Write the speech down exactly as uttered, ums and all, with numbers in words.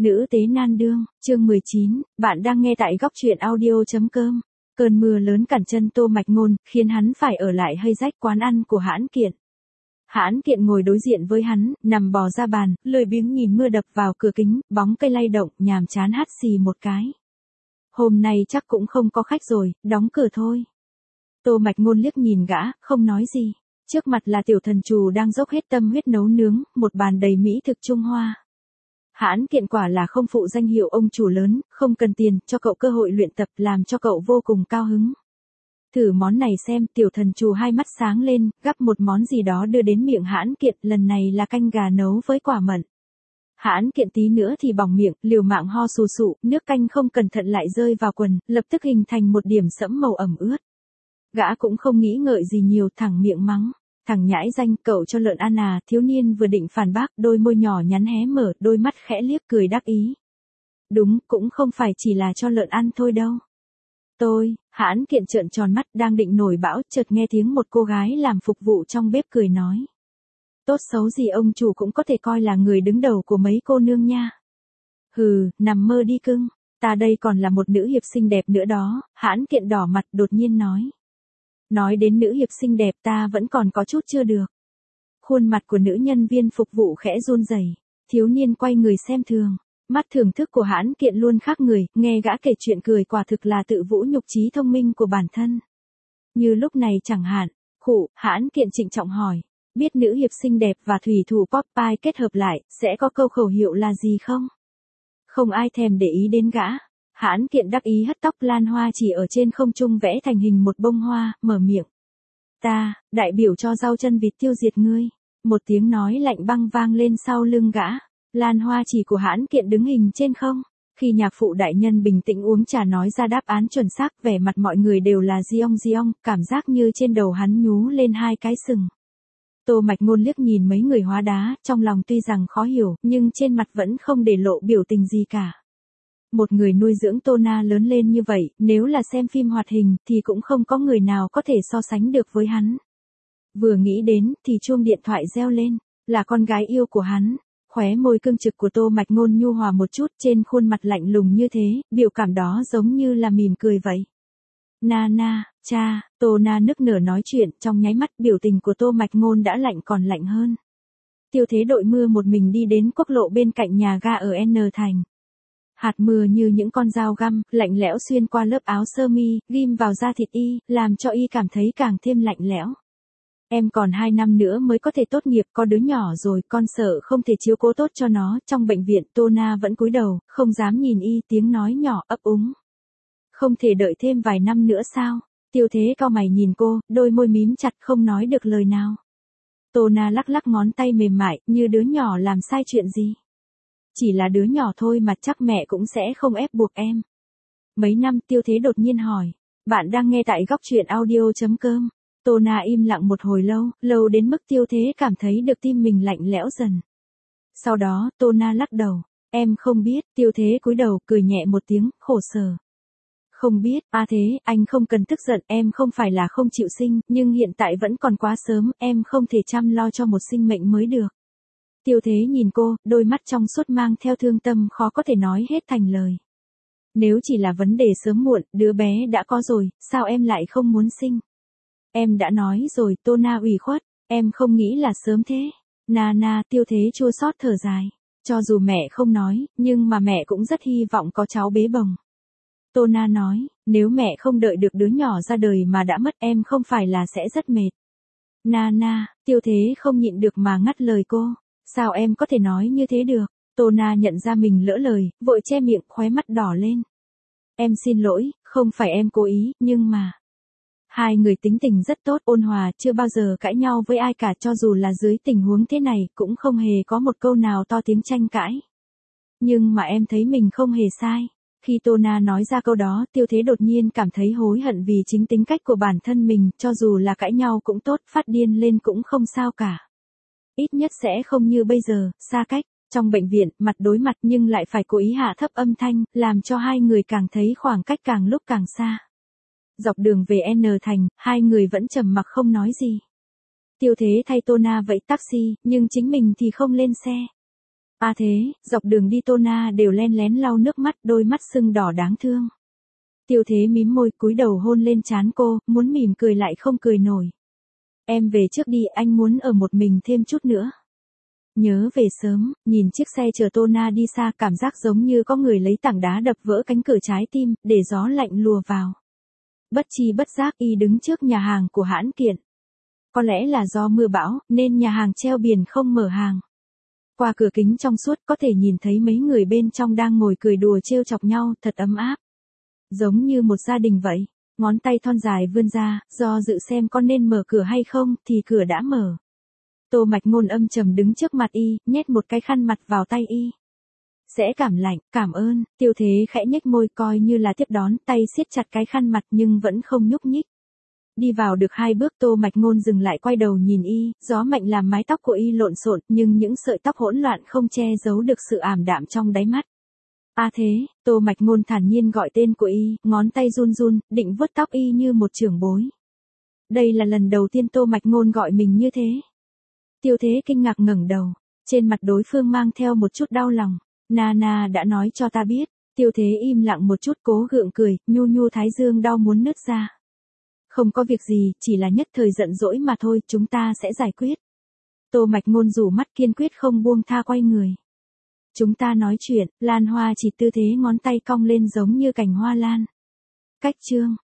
Nữ tế nan đương, chương mười chín, bạn đang nghe tại góc truyện audio.com. Cơn mưa lớn cản chân Tô Mạch Ngôn, khiến hắn phải ở lại hơi rách quán ăn của Hãn Kiện. Hãn Kiện ngồi đối diện với hắn, nằm bò ra bàn, lười biếng nhìn mưa đập vào cửa kính, bóng cây lay động, nhàm chán hắt xì một cái. Hôm nay chắc cũng không có khách rồi, đóng cửa thôi. Tô Mạch Ngôn liếc nhìn gã, không nói gì. Trước mặt là tiểu thần trù đang dốc hết tâm huyết nấu nướng, một bàn đầy mỹ thực Trung Hoa. Hãn Kiện quả là không phụ danh hiệu ông chủ lớn, không cần tiền, cho cậu cơ hội luyện tập, làm cho cậu vô cùng cao hứng. Thử món này xem, tiểu thần trù hai mắt sáng lên, gắp một món gì đó đưa đến miệng Hãn Kiện, lần này là canh gà nấu với quả mận. Hãn Kiện tí nữa thì bỏng miệng, liều mạng ho sù sụ, nước canh không cẩn thận lại rơi vào quần, lập tức hình thành một điểm sẫm màu ẩm ướt. Gã cũng không nghĩ ngợi gì nhiều, thẳng miệng mắng. Thằng nhãi danh, cậu cho lợn ăn à? Thiếu niên vừa định phản bác, đôi môi nhỏ nhắn hé mở, đôi mắt khẽ liếc cười đắc ý. Đúng, cũng không phải chỉ là cho lợn ăn thôi đâu. Tôi, Hãn Kiện trợn tròn mắt, đang định nổi bão, chợt nghe tiếng một cô gái làm phục vụ trong bếp cười nói. Tốt xấu gì ông chủ cũng có thể coi là người đứng đầu của mấy cô nương nha. Hừ, nằm mơ đi cưng, ta đây còn là một nữ hiệp xinh đẹp nữa đó. Hãn Kiện đỏ mặt đột nhiên nói. Nói đến nữ hiệp xinh đẹp ta vẫn còn có chút chưa được. Khuôn mặt của nữ nhân viên phục vụ khẽ run rẩy. Thiếu niên quay người xem thường. Mắt thưởng thức của Hãn Kiện luôn khác người, nghe gã kể chuyện cười quả thực là tự vũ nhục trí thông minh của bản thân. Như lúc này chẳng hạn, khụ, Hãn Kiện trịnh trọng hỏi. Biết nữ hiệp xinh đẹp và thủy thủ Popeye kết hợp lại, sẽ có câu khẩu hiệu là gì không? Không ai thèm để ý đến gã. Hãn Kiện đắc ý hất tóc lan hoa chỉ ở trên không trung vẽ thành hình một bông hoa, mở miệng. Ta, đại biểu cho rau chân vịt tiêu diệt ngươi. Một tiếng nói lạnh băng vang lên sau lưng gã. Lan hoa chỉ của Hãn Kiện đứng hình trên không. Khi nhạc phụ đại nhân bình tĩnh uống trà nói ra đáp án chuẩn xác, vẻ mặt mọi người đều là giong giong, cảm giác như trên đầu hắn nhú lên hai cái sừng. Tô Mạch Ngôn liếc nhìn mấy người hóa đá, trong lòng tuy rằng khó hiểu, nhưng trên mặt vẫn không để lộ biểu tình gì cả. Một người nuôi dưỡng Tô Na lớn lên như vậy, nếu là xem phim hoạt hình, thì cũng không có người nào có thể so sánh được với hắn. Vừa nghĩ đến, thì chuông điện thoại reo lên, là con gái yêu của hắn. Khóe môi cương trực của Tô Mạch Ngôn nhu hòa một chút, trên khuôn mặt lạnh lùng như thế, biểu cảm đó giống như là mỉm cười vậy. Na na, cha, Tô Na nức nở nói chuyện, trong nháy mắt biểu tình của Tô Mạch Ngôn đã lạnh còn lạnh hơn. Tiêu Thế đội mưa một mình đi đến quốc lộ bên cạnh nhà ga ở N Thành. Hạt mưa như những con dao găm, lạnh lẽo xuyên qua lớp áo sơ mi, ghim vào da thịt y, làm cho y cảm thấy càng thêm lạnh lẽo. Em còn hai năm nữa mới có thể tốt nghiệp, có đứa nhỏ rồi, con sợ không thể chiếu cố tốt cho nó. Trong bệnh viện, Tô Na vẫn cúi đầu, không dám nhìn y, tiếng nói nhỏ ấp úng. Không thể đợi thêm vài năm nữa sao? Tiêu Thế cau mày nhìn cô, đôi môi mím chặt không nói được lời nào. Tô Na lắc lắc ngón tay mềm mại, như đứa nhỏ làm sai chuyện gì. Chỉ là đứa nhỏ thôi mà chắc mẹ cũng sẽ không ép buộc em. Mấy năm? Tiêu Thế đột nhiên hỏi. Bạn đang nghe tại góc truyện audio.com. Tô Na im lặng một hồi lâu, lâu đến mức Tiêu Thế cảm thấy được tim mình lạnh lẽo dần. Sau đó, Tô Na lắc đầu. Em không biết. Tiêu Thế cúi đầu, cười nhẹ một tiếng, khổ sở. Không biết, à thế, anh không cần tức giận, em không phải là không chịu sinh, nhưng hiện tại vẫn còn quá sớm, em không thể chăm lo cho một sinh mệnh mới được. Tiêu Thế nhìn cô, đôi mắt trong suốt mang theo thương tâm khó có thể nói hết thành lời. Nếu chỉ là vấn đề sớm muộn, đứa bé đã có rồi, sao em lại không muốn sinh? Em đã nói rồi, Tô Na ủy khuất, em không nghĩ là sớm thế. Na na, Tiêu Thế chua xót thở dài. Cho dù mẹ không nói, nhưng mà mẹ cũng rất hy vọng có cháu bế bồng. Tô Na nói, nếu mẹ không đợi được đứa nhỏ ra đời mà đã mất em không phải là sẽ rất mệt. Na na, Tiêu Thế không nhịn được mà ngắt lời cô. Sao em có thể nói như thế được? Tô Na nhận ra mình lỡ lời, vội che miệng, khóe mắt đỏ lên. Em xin lỗi, không phải em cố ý, nhưng mà... Hai người tính tình rất tốt, ôn hòa, chưa bao giờ cãi nhau với ai cả, cho dù là dưới tình huống thế này, cũng không hề có một câu nào to tiếng tranh cãi. Nhưng mà em thấy mình không hề sai. Khi Tô Na nói ra câu đó, Tiêu Thế đột nhiên cảm thấy hối hận vì chính tính cách của bản thân mình, cho dù là cãi nhau cũng tốt, phát điên lên cũng không sao cả. Ít nhất sẽ không như bây giờ, xa cách, trong bệnh viện, mặt đối mặt nhưng lại phải cố ý hạ thấp âm thanh, làm cho hai người càng thấy khoảng cách càng lúc càng xa. Dọc đường về N Thành, hai người vẫn trầm mặc không nói gì. Tiêu Thế thay Tô Na vẫy taxi, nhưng chính mình thì không lên xe. À thế, dọc đường đi Tô Na đều len lén lau nước mắt, đôi mắt sưng đỏ đáng thương. Tiêu Thế mím môi, cúi đầu hôn lên trán cô, muốn mỉm cười lại không cười nổi. Em về trước đi, anh muốn ở một mình thêm chút nữa. Nhớ về sớm, nhìn chiếc xe chở Tô Na đi xa, cảm giác giống như có người lấy tảng đá đập vỡ cánh cửa trái tim, để gió lạnh lùa vào. Bất chi bất giác y đứng trước nhà hàng của Hãn Kiện. Có lẽ là do mưa bão, nên nhà hàng treo biển không mở hàng. Qua cửa kính trong suốt có thể nhìn thấy mấy người bên trong đang ngồi cười đùa trêu chọc nhau, thật ấm áp. Giống như một gia đình vậy. Ngón tay thon dài vươn ra, do dự xem có nên mở cửa hay không, thì cửa đã mở. Tô Mạch Ngôn âm trầm đứng trước mặt y, nhét một cái khăn mặt vào tay y. Sẽ cảm lạnh, cảm ơn. Tiêu Thế khẽ nhếch môi coi như là tiếp đón, tay siết chặt cái khăn mặt nhưng vẫn không nhúc nhích. Đi vào được hai bước Tô Mạch Ngôn dừng lại quay đầu nhìn y, gió mạnh làm mái tóc của y lộn xộn, nhưng những sợi tóc hỗn loạn không che giấu được sự ảm đạm trong đáy mắt. À thế, Tô Mạch Ngôn thản nhiên gọi tên của y, ngón tay run run, định vuốt tóc y như một trưởng bối. Đây là lần đầu tiên Tô Mạch Ngôn gọi mình như thế. Tiêu Thế kinh ngạc ngẩng đầu, trên mặt đối phương mang theo một chút đau lòng. Nana đã nói cho ta biết. Tiêu Thế im lặng một chút cố gượng cười, nhu nhu thái dương đau muốn nứt ra. Không có việc gì, chỉ là nhất thời giận dỗi mà thôi, chúng ta sẽ giải quyết. Tô Mạch Ngôn rủ mắt kiên quyết không buông tha quay người. Chúng ta nói chuyện, Lan Hoa chỉ tư thế ngón tay cong lên giống như cành hoa lan. Cách chương.